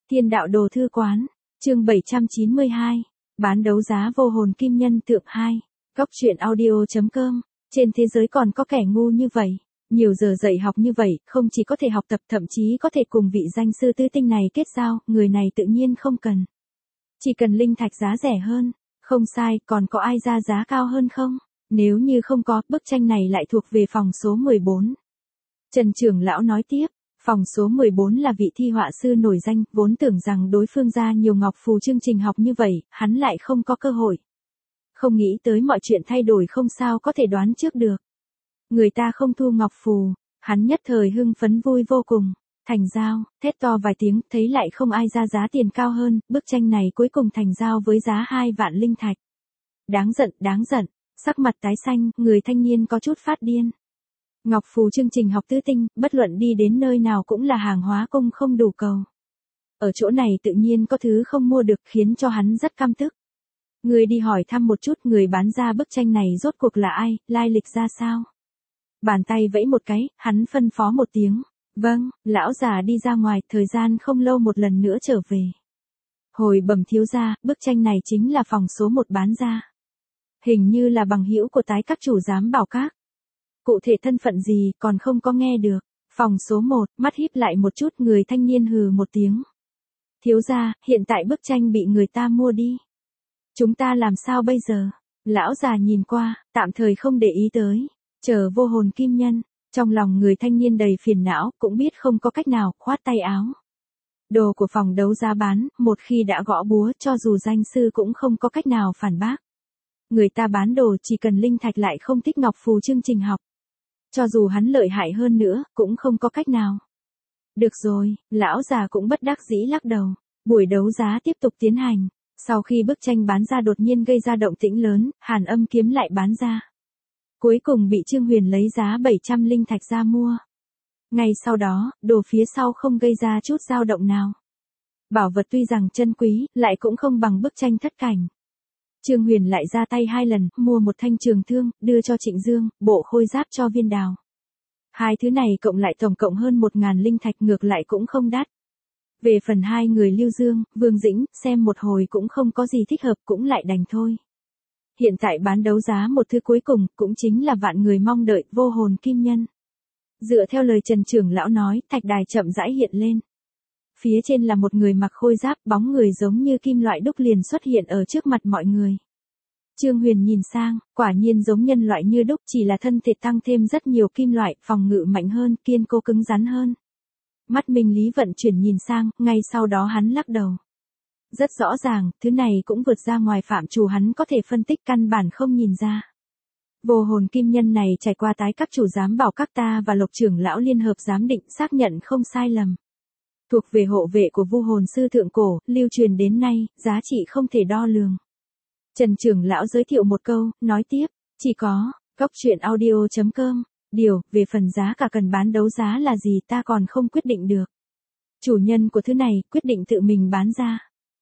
Thiên đạo đồ thư quán, chương 792, bán đấu giá vô hồn kim nhân tượng 2, Cóc truyện audio.com, trên thế giới còn có kẻ ngu như vậy, nhiều giờ dạy học như vậy, không chỉ có thể học tập thậm chí có thể cùng vị danh sư tứ tinh này kết giao, người này tự nhiên không cần. Chỉ cần linh thạch giá rẻ hơn, không sai, còn có ai ra giá cao hơn không? Nếu như không có, bức tranh này lại thuộc về phòng số 14. Trần trưởng lão nói tiếp. Phòng số 14 là vị thi họa sư nổi danh, vốn tưởng rằng đối phương ra nhiều ngọc phù chương trình học như vậy, hắn lại không có cơ hội. Không nghĩ tới mọi chuyện thay đổi không sao có thể đoán trước được. Người ta không thu ngọc phù, hắn nhất thời hưng phấn vui vô cùng. Thành giao, thét to vài tiếng, thấy lại không ai ra giá tiền cao hơn, bức tranh này cuối cùng thành giao với giá 2 vạn linh thạch. Đáng giận, sắc mặt tái xanh, người thanh niên có chút phát điên. Ngọc phù chương trình học tứ tinh, bất luận đi đến nơi nào cũng là hàng hóa cung không đủ cầu. Ở chỗ này tự nhiên có thứ không mua được khiến cho hắn rất căm tức. Người đi hỏi thăm một chút người bán ra bức tranh này rốt cuộc là ai, lai lịch ra sao. Bàn tay vẫy một cái, hắn phân phó một tiếng. Vâng, lão già đi ra ngoài, thời gian không lâu một lần nữa trở về. Hồi bẩm thiếu gia, bức tranh này chính là phòng số 1 bán ra. Hình như là bằng hữu của tái các chủ giám bảo các. Cụ thể thân phận gì còn không có nghe được. Phòng số 1, mắt híp lại một chút, người thanh niên hừ một tiếng. Thiếu gia, hiện tại bức tranh bị người ta mua đi. Chúng ta làm sao bây giờ? Lão già nhìn qua, tạm thời không để ý tới. Chờ vô hồn kim nhân. Trong lòng người thanh niên đầy phiền não, cũng biết không có cách nào, khoát tay áo. Đồ của phòng đấu giá bán, một khi đã gõ búa cho dù danh sư cũng không có cách nào phản bác. Người ta bán đồ chỉ cần linh thạch lại không thích ngọc phù chương trình học. Cho dù hắn lợi hại hơn nữa, cũng không có cách nào. Được rồi, lão già cũng bất đắc dĩ lắc đầu. Buổi đấu giá tiếp tục tiến hành. Sau khi bức tranh bán ra đột nhiên gây ra động tĩnh lớn, Hàn Âm kiếm lại bán ra. Cuối cùng bị Trương Huyền lấy giá 700 linh thạch ra mua. Ngay sau đó, đồ phía sau không gây ra chút dao động nào. Bảo vật tuy rằng chân quý, lại cũng không bằng bức tranh thất cảnh. Trương Huyền lại ra tay 2 lần, mua một thanh trường thương, đưa cho Trịnh Dương, bộ khôi giáp cho Viên Đào. Hai thứ này cộng lại tổng cộng hơn 1.000 linh thạch, ngược lại cũng không đắt. Về phần hai người Lưu Dương, Vương Dĩnh, xem một hồi cũng không có gì thích hợp, cũng lại đành thôi. Hiện tại bán đấu giá một thứ cuối cùng, cũng chính là vạn người mong đợi, vô hồn kim nhân. Dựa theo lời Trần trưởng lão nói, thạch đài chậm rãi hiện lên. Phía trên là một người mặc khôi giáp, bóng người giống như kim loại đúc liền xuất hiện ở trước mặt mọi người. Trương Huyền nhìn sang, quả nhiên giống nhân loại như đúc, chỉ là thân thể tăng thêm rất nhiều kim loại, phòng ngự mạnh hơn, kiên cố cứng rắn hơn. Mắt Minh Lý vận chuyển nhìn sang, ngay sau đó hắn lắc đầu. Rất rõ ràng, thứ này cũng vượt ra ngoài phạm trù hắn có thể phân tích, căn bản không nhìn ra. Vô hồn kim nhân này trải qua tái các chủ giám bảo các ta và Lộc trưởng lão liên hợp giám định xác nhận không sai lầm. Thuộc về hộ vệ của vu hồn sư thượng cổ, lưu truyền đến nay, giá trị không thể đo lường. Trần trưởng lão giới thiệu một câu, nói tiếp, chỉ có, Cóc truyện audio.com, về phần giá cả cần bán đấu giá là gì ta còn không quyết định được. Chủ nhân của thứ này quyết định tự mình bán ra.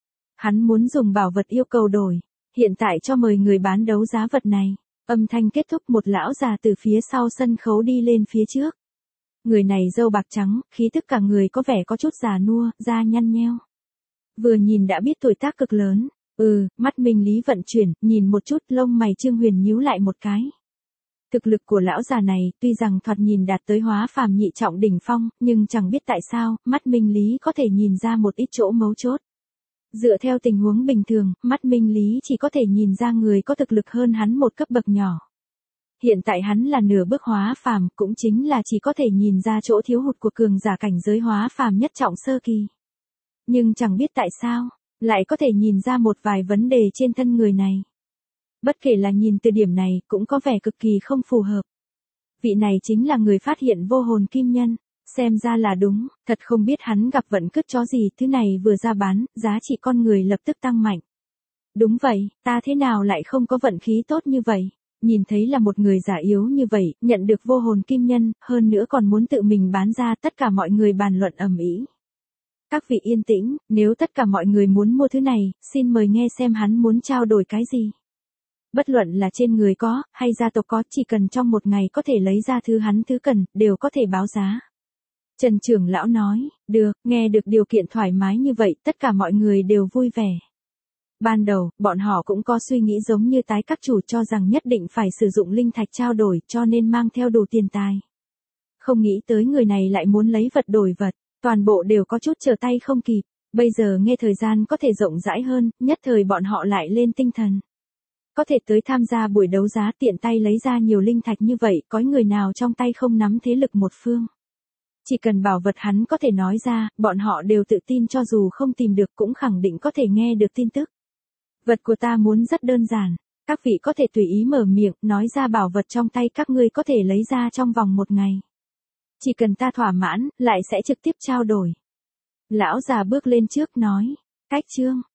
Hắn muốn dùng bảo vật yêu cầu đổi, hiện tại cho mời người bán đấu giá vật này. Âm thanh kết thúc, một lão già từ phía sau sân khấu đi lên phía trước. Người này râu bạc trắng, khí tức cả người có vẻ có chút già nua, da nhăn nheo. Vừa nhìn đã biết tuổi tác cực lớn. Mắt Minh Lý vận chuyển, nhìn một chút, lông mày Trương Huyền nhíu lại một cái. Thực lực của lão già này, tuy rằng thoạt nhìn đạt tới hóa phàm nhị trọng đỉnh phong, nhưng chẳng biết tại sao, mắt Minh Lý có thể nhìn ra một ít chỗ mấu chốt. Dựa theo tình huống bình thường, mắt Minh Lý chỉ có thể nhìn ra người có thực lực hơn hắn một cấp bậc nhỏ. Hiện tại hắn là nửa bước hóa phàm, cũng chính là chỉ có thể nhìn ra chỗ thiếu hụt của cường giả cảnh giới hóa phàm nhất trọng sơ kỳ. Nhưng chẳng biết tại sao, lại có thể nhìn ra một vài vấn đề trên thân người này. Bất kể là nhìn từ điểm này, cũng có vẻ cực kỳ không phù hợp. Vị này chính là người phát hiện vô hồn kim nhân. Xem ra là đúng, thật không biết hắn gặp vận cứt chó gì, thứ này vừa ra bán, giá trị con người lập tức tăng mạnh. Đúng vậy, ta thế nào lại không có vận khí tốt như vậy? Nhìn thấy là một người già yếu như vậy, nhận được vô hồn kim nhân, hơn nữa còn muốn tự mình bán ra, tất cả mọi người bàn luận ầm ĩ. Các vị yên tĩnh, nếu tất cả mọi người muốn mua thứ này, xin mời nghe xem hắn muốn trao đổi cái gì. Bất luận là trên người có, hay gia tộc có, chỉ cần trong một ngày có thể lấy ra thứ hắn cần, đều có thể báo giá. Trần trưởng lão nói, được, nghe được điều kiện thoải mái như vậy, tất cả mọi người đều vui vẻ. Ban đầu, bọn họ cũng có suy nghĩ giống như tái các chủ cho rằng nhất định phải sử dụng linh thạch trao đổi cho nên mang theo đủ tiền tài. Không nghĩ tới người này lại muốn lấy vật đổi vật, toàn bộ đều có chút trở tay không kịp. Bây giờ nghe thời gian có thể rộng rãi hơn, nhất thời bọn họ lại lên tinh thần. Có thể tới tham gia buổi đấu giá tiện tay lấy ra nhiều linh thạch như vậy, có người nào trong tay không nắm thế lực một phương. Chỉ cần bảo vật hắn có thể nói ra, bọn họ đều tự tin cho dù không tìm được cũng khẳng định có thể nghe được tin tức. Vật của ta muốn rất đơn giản, các vị có thể tùy ý mở miệng, nói ra bảo vật trong tay các ngươi có thể lấy ra trong vòng 1 ngày. Chỉ cần ta thỏa mãn, lại sẽ trực tiếp trao đổi. Lão già bước lên trước nói, cách chương.